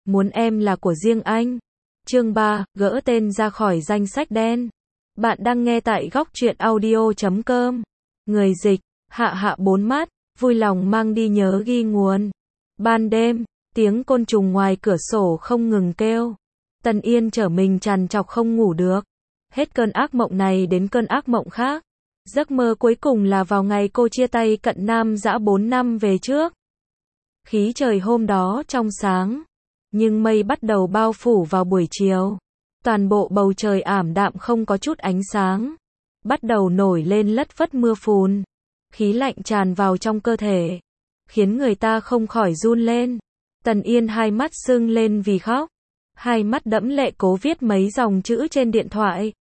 muốn em là của riêng anh. Chương 3, gỡ tên ra khỏi danh sách đen. Bạn đang nghe tại góc truyện audio.com. Người dịch, Hạ Hạ bốn mắt, vui lòng mang đi nhớ ghi nguồn. Ban đêm, tiếng côn trùng ngoài cửa sổ không ngừng kêu. Tần Yên trở mình trằn trọc không ngủ được. Hết cơn ác mộng này đến cơn ác mộng khác. Giấc mơ cuối cùng là vào ngày cô chia tay Cận Nam Dã 4 năm về trước. Khí trời hôm đó trong sáng, nhưng mây bắt đầu bao phủ vào buổi chiều. Toàn bộ bầu trời ảm đạm không có chút ánh sáng. Bắt đầu nổi lên lất phất mưa phùn. Khí lạnh tràn vào trong cơ thể, khiến người ta không khỏi run lên. Tần Yên hai mắt sưng lên vì khóc. Hai mắt đẫm lệ cố viết mấy dòng chữ trên điện thoại.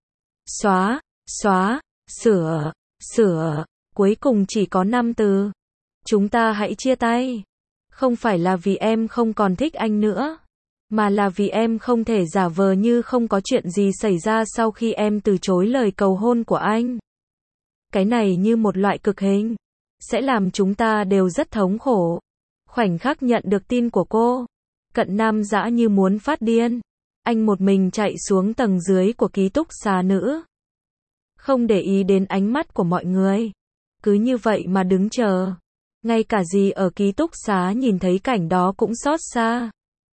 Xóa, xóa, sửa, sửa, cuối cùng chỉ có 5 từ. Chúng ta hãy chia tay. Không phải là vì em không còn thích anh nữa, mà là vì em không thể giả vờ như không có chuyện gì xảy ra sau khi em từ chối lời cầu hôn của anh. Cái này như một loại cực hình, sẽ làm chúng ta đều rất thống khổ. Khoảnh khắc nhận được tin của cô, Cận Nam Dã như muốn phát điên. Anh một mình chạy xuống tầng dưới của ký túc xá nữ. Không để ý đến ánh mắt của mọi người. Cứ như vậy mà đứng chờ. Ngay cả dì ở ký túc xá nhìn thấy cảnh đó cũng xót xa.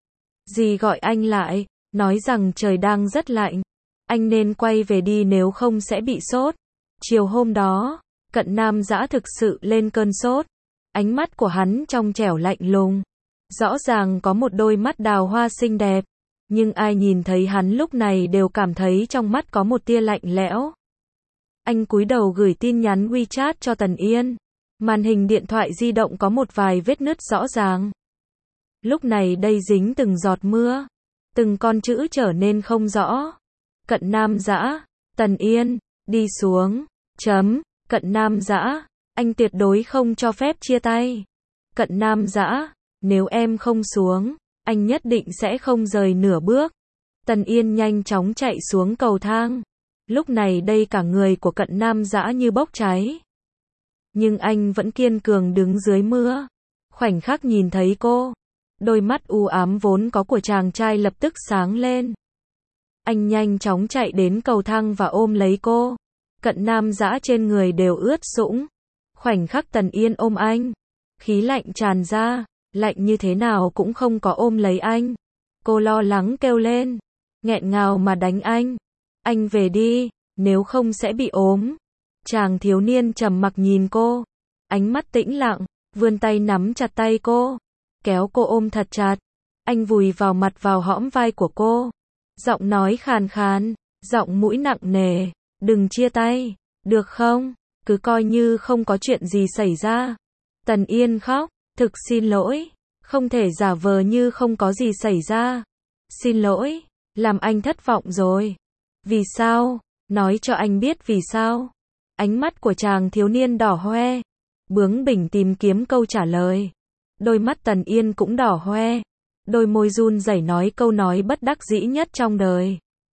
Dì gọi anh lại, nói rằng trời đang rất lạnh. Anh nên quay về đi nếu không sẽ bị sốt. Chiều hôm đó, Cận Nam Dã thực sự lên cơn sốt. Ánh mắt của hắn trong trẻo lạnh lùng. Rõ ràng có một đôi mắt đào hoa xinh đẹp. Nhưng ai nhìn thấy hắn lúc này đều cảm thấy trong mắt có một tia lạnh lẽo. Anh cúi đầu gửi tin nhắn WeChat cho Tần Yên. Màn hình điện thoại di động có một vài vết nứt rõ ràng. Lúc này đây dính từng giọt mưa. Từng con chữ trở nên không rõ. Cận Nam Dã, Tần Yên, đi xuống. Cận Nam Dã, anh tuyệt đối không cho phép chia tay. Cận Nam Dã, nếu em không xuống, anh nhất định sẽ không rời nửa bước. Tần Yên nhanh chóng chạy xuống cầu thang. Lúc này đây cả người của Cận Nam Dã như bốc cháy. Nhưng anh vẫn kiên cường đứng dưới mưa. Khoảnh khắc nhìn thấy cô, đôi mắt u ám vốn có của chàng trai lập tức sáng lên. Anh nhanh chóng chạy đến cầu thang và ôm lấy cô. Cận Nam Dã trên người đều ướt sũng. Khoảnh khắc Tần Yên ôm anh, khí lạnh tràn ra, lạnh như thế nào cũng không có ôm lấy anh. Cô lo lắng kêu lên, nghẹn ngào mà đánh anh. Anh về đi, nếu không sẽ bị ốm. Chàng thiếu niên trầm mặc nhìn cô, ánh mắt tĩnh lặng, vươn tay nắm chặt tay cô, kéo cô ôm thật chặt. Anh vùi vào mặt vào hõm vai của cô, giọng nói khàn khàn, giọng mũi nặng nề, đừng chia tay, được không? Cứ coi như không có chuyện gì xảy ra. Tần Yên khóc, thực xin lỗi, không thể giả vờ như không có gì xảy ra. Xin lỗi, làm anh thất vọng rồi. Vì sao? Nói cho anh biết vì sao. Ánh mắt của chàng thiếu niên đỏ hoe, bướng bỉnh tìm kiếm câu trả lời. Đôi mắt Tần Yên cũng đỏ hoe, đôi môi run rẩy nói câu nói bất đắc dĩ nhất trong đời.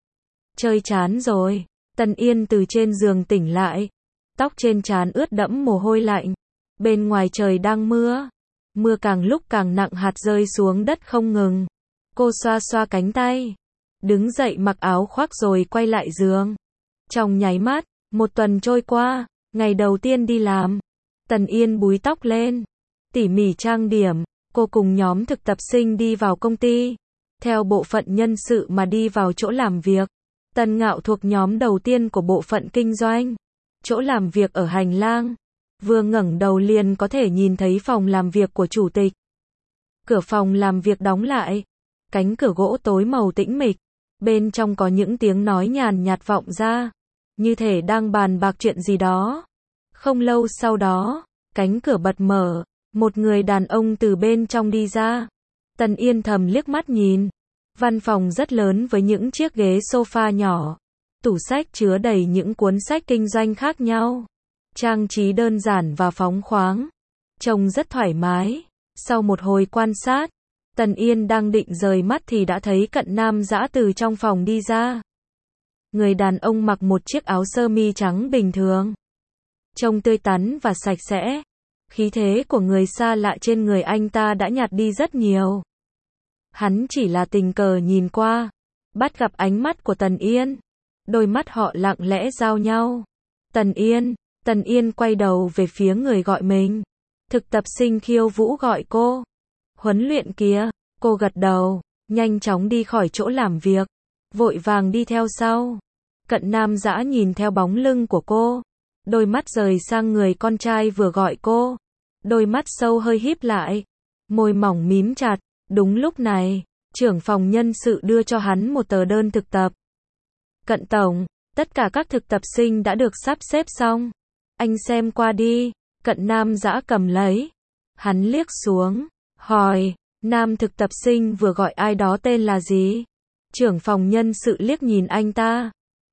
Chơi chán rồi. Tần Yên từ trên giường tỉnh lại, tóc trên trán ướt đẫm mồ hôi lạnh. Bên ngoài trời đang mưa, mưa càng lúc càng nặng hạt rơi xuống đất không ngừng. Cô xoa xoa cánh tay, đứng dậy mặc áo khoác rồi quay lại giường. Trong nháy mắt, một tuần trôi qua, ngày đầu tiên đi làm. Tần Yên búi tóc lên, tỉ mỉ trang điểm, cô cùng nhóm thực tập sinh đi vào công ty. Theo bộ phận nhân sự mà đi vào chỗ làm việc. Tần Ngạo thuộc nhóm đầu tiên của bộ phận kinh doanh. Chỗ làm việc ở hành lang. Vừa ngẩng đầu liền có thể nhìn thấy phòng làm việc của chủ tịch. Cửa phòng làm việc đóng lại. Cánh cửa gỗ tối màu tĩnh mịch. Bên trong có những tiếng nói nhàn nhạt vọng ra. Như thể đang bàn bạc chuyện gì đó. Không lâu sau đó, cánh cửa bật mở. Một người đàn ông từ bên trong đi ra. Tần Yên thầm liếc mắt nhìn. Văn phòng rất lớn với những chiếc ghế sofa nhỏ. Tủ sách chứa đầy những cuốn sách kinh doanh khác nhau. Trang trí đơn giản và phóng khoáng. Trông rất thoải mái. Sau một hồi quan sát, Tần Yên đang định rời mắt thì đã thấy Cận Nam Dã từ trong phòng đi ra. Người đàn ông mặc một chiếc áo sơ mi trắng bình thường. Trông tươi tắn và sạch sẽ. Khí thế của người xa lạ trên người anh ta đã nhạt đi rất nhiều. Hắn chỉ là tình cờ nhìn qua, bắt gặp ánh mắt của Tần Yên. Đôi mắt họ lặng lẽ giao nhau. Tần Yên quay đầu về phía người gọi mình. Thực tập sinh Khiêu Vũ gọi cô. Huấn luyện kia, cô gật đầu, nhanh chóng đi khỏi chỗ làm việc, vội vàng đi theo sau. Cận Nam Dã nhìn theo bóng lưng của cô, đôi mắt rời sang người con trai vừa gọi cô. Đôi mắt sâu hơi híp lại, môi mỏng mím chặt. Đúng lúc này, trưởng phòng nhân sự đưa cho hắn một tờ đơn thực tập. Cận tổng, tất cả các thực tập sinh đã được sắp xếp xong. Anh xem qua đi. Cận Nam Dã cầm lấy. Hắn liếc xuống, hỏi, nam thực tập sinh vừa gọi ai đó tên là gì? Trưởng phòng nhân sự liếc nhìn anh ta.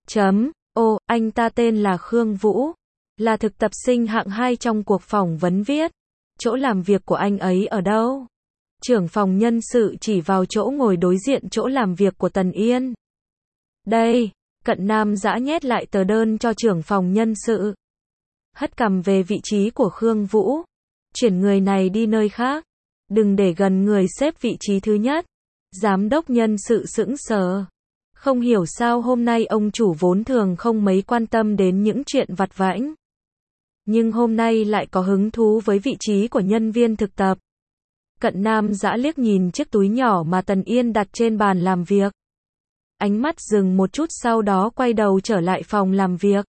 Ô, anh ta tên là Khương Vũ. Là thực tập sinh hạng 2 trong cuộc phỏng vấn viết. Chỗ làm việc của anh ấy ở đâu? Trưởng phòng nhân sự chỉ vào chỗ ngồi đối diện chỗ làm việc của Tần Yên. Đây, Cận Nam Dã nhét lại tờ đơn cho trưởng phòng nhân sự. Hất cằm về vị trí của Khương Vũ. Chuyển người này đi nơi khác. Đừng để gần người xếp vị trí thứ nhất. Giám đốc nhân sự sững sờ. Không hiểu sao hôm nay ông chủ vốn thường không mấy quan tâm đến những chuyện vặt vãnh. Nhưng hôm nay lại có hứng thú với vị trí của nhân viên thực tập. Cận Nam Dã liếc nhìn chiếc túi nhỏ mà Tần Yên đặt trên bàn làm việc. Ánh mắt dừng một chút sau đó quay đầu trở lại phòng làm việc.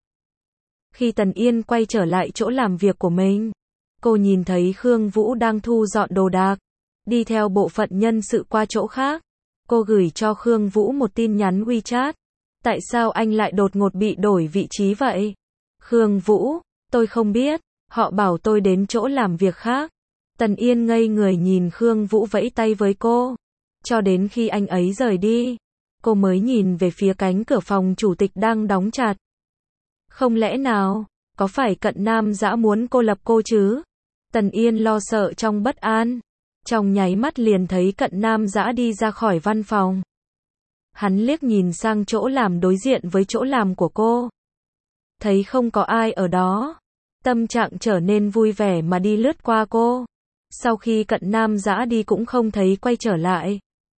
Khi Tần Yên quay trở lại chỗ làm việc của mình, cô nhìn thấy Khương Vũ đang thu dọn đồ đạc, đi theo bộ phận nhân sự qua chỗ khác. Cô gửi cho Khương Vũ một tin nhắn WeChat. Tại sao anh lại đột ngột bị đổi vị trí vậy? Khương Vũ, tôi không biết, họ bảo tôi đến chỗ làm việc khác. Tần Yên ngây người nhìn Khương Vũ vẫy tay với cô. Cho đến khi anh ấy rời đi, cô mới nhìn về phía cánh cửa phòng chủ tịch đang đóng chặt. Không lẽ nào, có phải Cận Nam Dã muốn cô lập cô chứ? Tần Yên lo sợ trong bất an. Trong nháy mắt liền thấy Cận Nam Dã đi ra khỏi văn phòng. Hắn liếc nhìn sang chỗ làm đối diện với chỗ làm của cô. Thấy không có ai ở đó. Tâm trạng trở nên vui vẻ mà đi lướt qua cô. Sau khi Cận Nam Dã đi cũng không thấy quay trở lại.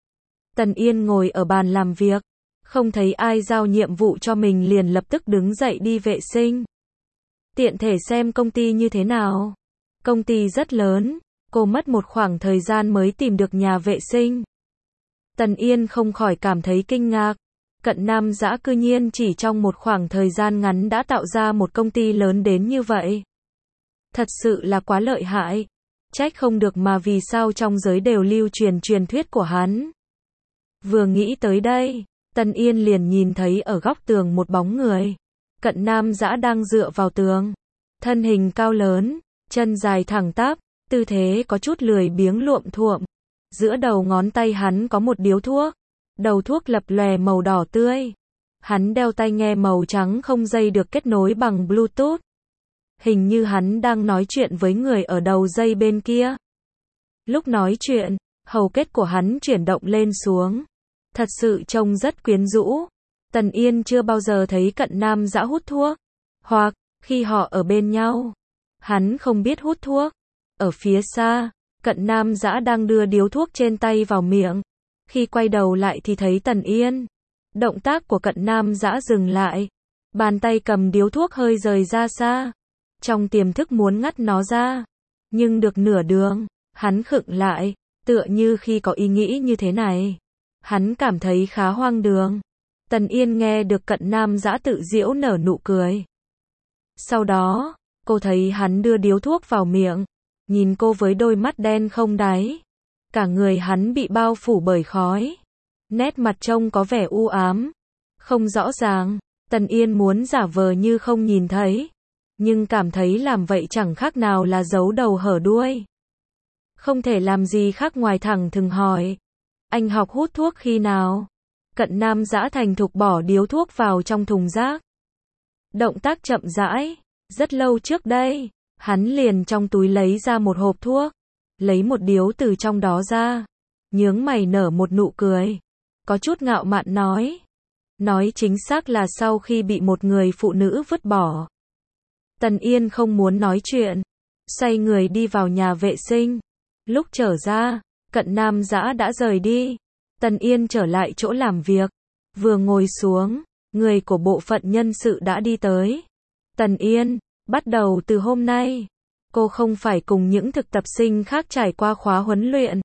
Tần Yên ngồi ở bàn làm việc. Không thấy ai giao nhiệm vụ cho mình liền lập tức đứng dậy đi vệ sinh. Tiện thể xem công ty như thế nào. Công ty rất lớn. Cô mất một khoảng thời gian mới tìm được nhà vệ sinh. Tần Yên không khỏi cảm thấy kinh ngạc. Cận Nam Dã cư nhiên chỉ trong một khoảng thời gian ngắn đã tạo ra một công ty lớn đến như vậy. Thật sự là quá lợi hại. Trách không được mà vì sao trong giới đều lưu truyền truyền thuyết của hắn. Vừa nghĩ tới đây, Tần Yên liền nhìn thấy ở góc tường một bóng người. Cận Nam Dã đang dựa vào tường. Thân hình cao lớn, chân dài thẳng tắp, tư thế có chút lười biếng luộm thuộm. Giữa đầu ngón tay hắn có một điếu thuốc. Đầu thuốc lập lòe màu đỏ tươi. Hắn đeo tai nghe màu trắng không dây được kết nối bằng Bluetooth. Hình như hắn đang nói chuyện với người ở đầu dây bên kia. Lúc nói chuyện, hầu kết của hắn chuyển động lên xuống. Thật sự trông rất quyến rũ. Tần Yên chưa bao giờ thấy Cận Nam Dã hút thuốc. Hoặc, khi họ ở bên nhau, hắn không biết hút thuốc. Ở phía xa, Cận Nam Dã đang đưa điếu thuốc trên tay vào miệng. Khi quay đầu lại thì thấy Tần Yên. Động tác của Cận Nam Dã dừng lại. Bàn tay cầm điếu thuốc hơi rời ra xa. Trong tiềm thức muốn ngắt nó ra. Nhưng được nửa đường, hắn khựng lại. Tựa như khi có ý nghĩ như thế này, hắn cảm thấy khá hoang đường. Tần Yên nghe được Cận Nam Dã tự giễu nở nụ cười. Sau đó, cô thấy hắn đưa điếu thuốc vào miệng. Nhìn cô với đôi mắt đen không đáy. Cả người hắn bị bao phủ bởi khói. Nét mặt trông có vẻ u ám. Không rõ ràng. Tần Yên muốn giả vờ như không nhìn thấy. Nhưng cảm thấy làm vậy chẳng khác nào là giấu đầu hở đuôi. Không thể làm gì khác ngoài thẳng thừng hỏi. Anh học hút thuốc khi nào? Cận Nam Dã thành thục bỏ điếu thuốc vào trong thùng rác. Động tác chậm rãi. Rất lâu trước đây, hắn liền trong túi lấy ra một hộp thuốc. Lấy một điếu từ trong đó ra. Nhướng mày nở một nụ cười. Có chút ngạo mạn nói. Nói chính xác là sau khi bị một người phụ nữ vứt bỏ. Tần Yên không muốn nói chuyện. Xoay người đi vào nhà vệ sinh. Lúc trở ra, Cận Nam Dã đã rời đi. Tần Yên trở lại chỗ làm việc. Vừa ngồi xuống, người của bộ phận nhân sự đã đi tới. Tần Yên, bắt đầu từ hôm nay, cô không phải cùng những thực tập sinh khác trải qua khóa huấn luyện.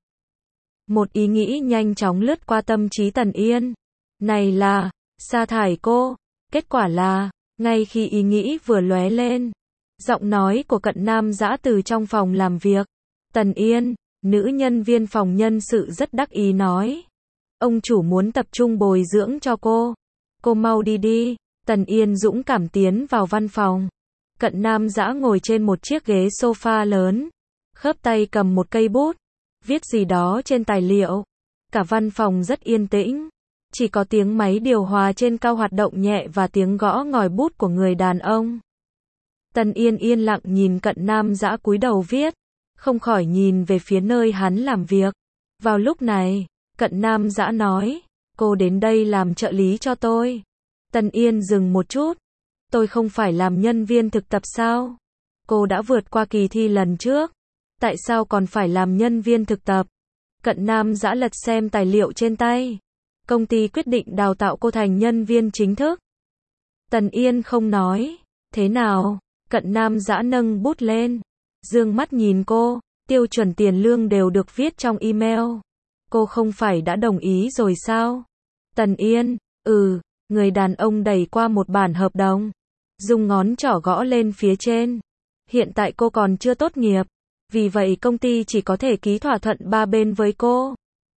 Một ý nghĩ nhanh chóng lướt qua tâm trí Tần Yên. Này là, sa thải cô. Kết quả là, ngay khi ý nghĩ vừa lóe lên, giọng nói của Cận Nam Dã từ trong phòng làm việc. Tần Yên, nữ nhân viên phòng nhân sự rất đắc ý nói. Ông chủ muốn tập trung bồi dưỡng cho cô. Cô mau đi đi. Tần Yên dũng cảm tiến vào văn phòng. Cận Nam Dã ngồi trên một chiếc ghế sofa lớn, khớp tay cầm một cây bút, viết gì đó trên tài liệu. Cả văn phòng rất yên tĩnh, chỉ có tiếng máy điều hòa trên cao hoạt động nhẹ và tiếng gõ ngòi bút của người đàn ông. Tần Yên yên lặng nhìn Cận Nam Dã cúi đầu viết, không khỏi nhìn về phía nơi hắn làm việc. Vào lúc này, Cận Nam Dã nói, cô đến đây làm trợ lý cho tôi. Tần Yên dừng một chút. Tôi không phải làm nhân viên thực tập sao? Cô đã vượt qua kỳ thi lần trước. Tại sao còn phải làm nhân viên thực tập? Cận Nam Dã lật xem tài liệu trên tay. Công ty quyết định đào tạo cô thành nhân viên chính thức. Tần Yên không nói. Thế nào? Cận Nam Dã nâng bút lên. Dương mắt nhìn cô. Tiêu chuẩn tiền lương đều được viết trong email. Cô không phải đã đồng ý rồi sao? Tần Yên, người đàn ông đẩy qua một bản hợp đồng. Dùng ngón trỏ gõ lên phía trên. Hiện tại cô còn chưa tốt nghiệp. Vì vậy công ty chỉ có thể ký thỏa thuận 3 bên với cô.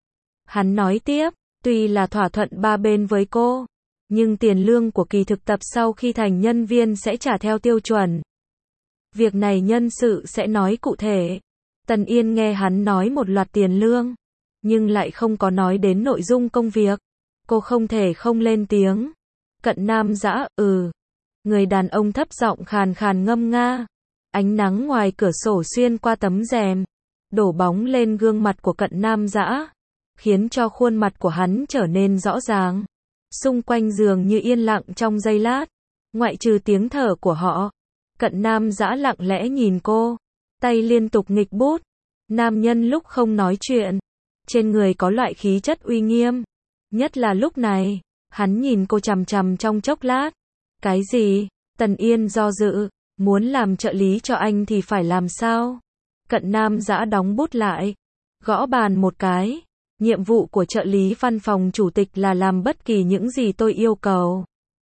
Hắn nói tiếp, tuy là thỏa thuận 3 bên với cô, nhưng tiền lương của kỳ thực tập sau khi thành nhân viên sẽ trả theo tiêu chuẩn. Việc này nhân sự sẽ nói cụ thể. Tần Yên nghe hắn nói một loạt tiền lương, nhưng lại không có nói đến nội dung công việc. Cô không thể không lên tiếng. Cận Nam Dã, Người đàn ông thấp giọng khàn khàn ngâm nga. Ánh nắng ngoài cửa sổ xuyên qua tấm rèm, đổ bóng lên gương mặt của Cận Nam Dã, khiến cho khuôn mặt của hắn trở nên rõ ràng. Xung quanh giường như yên lặng trong giây lát, ngoại trừ tiếng thở của họ. Cận Nam Dã lặng lẽ nhìn cô, tay liên tục nghịch bút. Nam nhân lúc không nói chuyện, trên người có loại khí chất uy nghiêm. Nhất là lúc này, hắn nhìn cô chằm chằm trong chốc lát. Cái gì? Tần Yên do dự, muốn làm trợ lý cho anh thì phải làm sao? Cận Nam Dã đóng bút lại, gõ bàn một cái. Nhiệm vụ của trợ lý văn phòng chủ tịch là làm bất kỳ những gì tôi yêu cầu.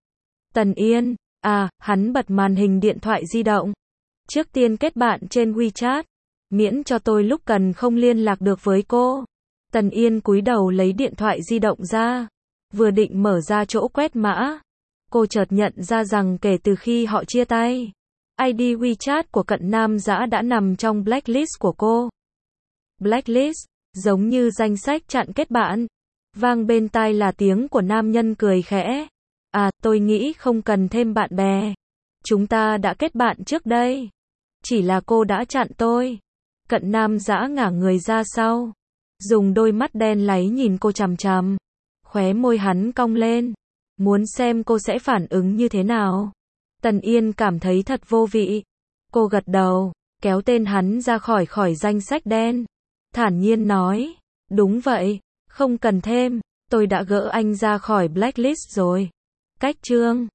Tần Yên, hắn bật màn hình điện thoại di động. Trước tiên kết bạn trên WeChat, miễn cho tôi lúc cần không liên lạc được với cô. Tần Yên cúi đầu lấy điện thoại di động ra, vừa định mở ra chỗ quét mã. Cô chợt nhận ra rằng kể từ khi họ chia tay, ID WeChat của Cận Nam Dã đã nằm trong blacklist của cô. Blacklist, giống như danh sách chặn kết bạn. Vang bên tai là tiếng của nam nhân cười khẽ. Tôi nghĩ không cần thêm bạn bè. Chúng ta đã kết bạn trước đây. Chỉ là cô đã chặn tôi. Cận Nam Dã ngả người ra sau, dùng đôi mắt đen láy nhìn cô chằm chằm. Khóe môi hắn cong lên, muốn xem cô sẽ phản ứng như thế nào. Tần Yên cảm thấy thật vô vị. Cô gật đầu, kéo tên hắn ra khỏi danh sách đen. Thản nhiên nói, đúng vậy, không cần thêm, tôi đã gỡ anh ra khỏi blacklist rồi. Cách chương